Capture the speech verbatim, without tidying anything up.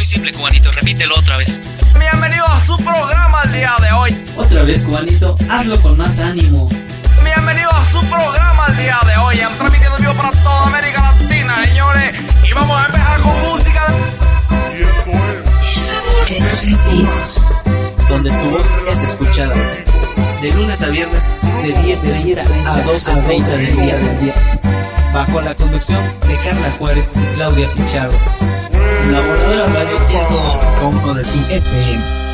simple, Cubanito, repítelo otra vez. Bienvenido a su programa el día de hoy. Otra vez, Cubanito, hazlo con más ánimo. Bienvenido a su programa el día de hoy. Han transmitido vivo para toda América Latina, señores. Y vamos a empezar con música. Y esto es donde tu voz es escuchada. De lunes a viernes, de diez de la mañana a doce treinta del día del día. Bajo la conducción de Carla Juárez y Claudia Pichardo. La voladora radio ciento dos punto uno de tu F M.